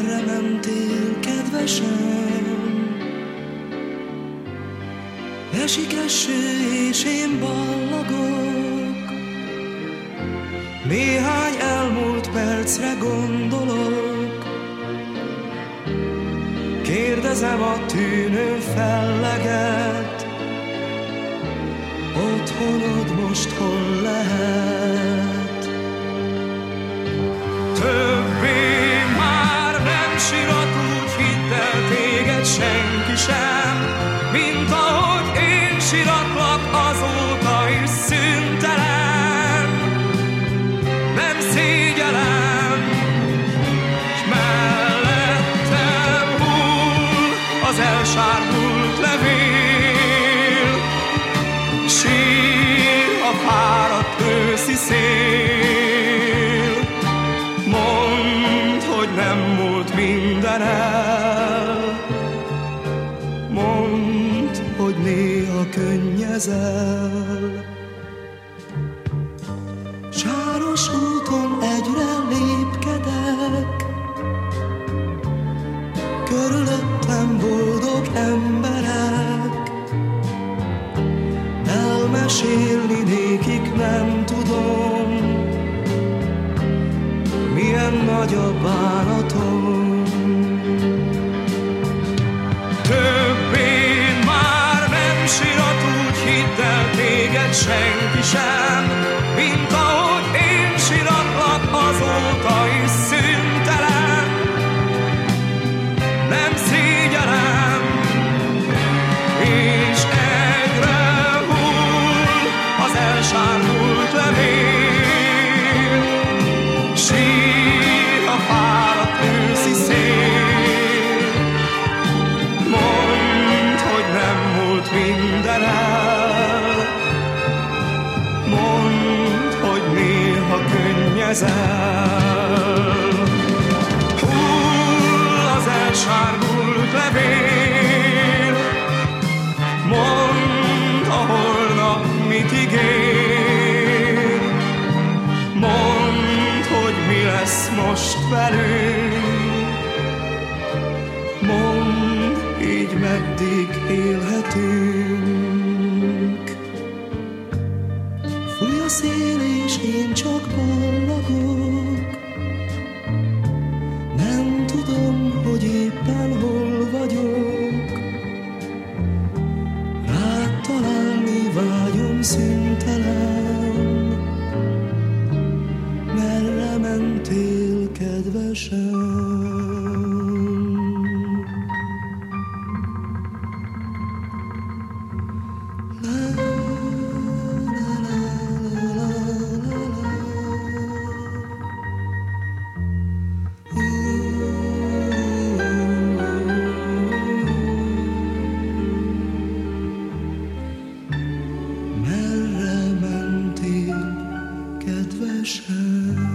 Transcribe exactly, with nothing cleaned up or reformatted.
Merre mentél, kedvesem? Esik eső és én ballagok, néhány elmúlt percre gondolok. Kérdezem a tűnő felleget, otthonod most hol lehet? Többé már nem sirat, úgy hidd el, téged senki sem, mint ahogy én siratlak azóta is szüntelen. Nem szégyellem, s mellettem hull az elsárgult levél, sír a fáradt őszi szél. Mondd, hogy nem múlt minden el, mondd, hogy néha könnyezel. Sáros úton egyre lépkedek, körülöttem boldog emberek. Elmesélni nékik nem tudom, milyen nagy a bánatom. Többé már nem sirat, úgy hidd el, téged senki sem, mint ahogy én siratlak azóta is szüntelen. Nem szégyellem, és egyre hull az elsárgult levél, sír a fáradt őszi szél. Mondd, hogy nem múlt minden el, mondd, hogy néha könnyezel. Hull az elsárgult levél, mondd, a holnap mit ígér. Mondd, hogy mi lesz most velünk, mondd, így meddig élhetünk. Fúj a szél és én csak ballagok, nem tudom, hogy éppen hol vagyok. Rád találni vágyom szüntelen, merre mentél, kedvesem? Merre mentél, kedvesem?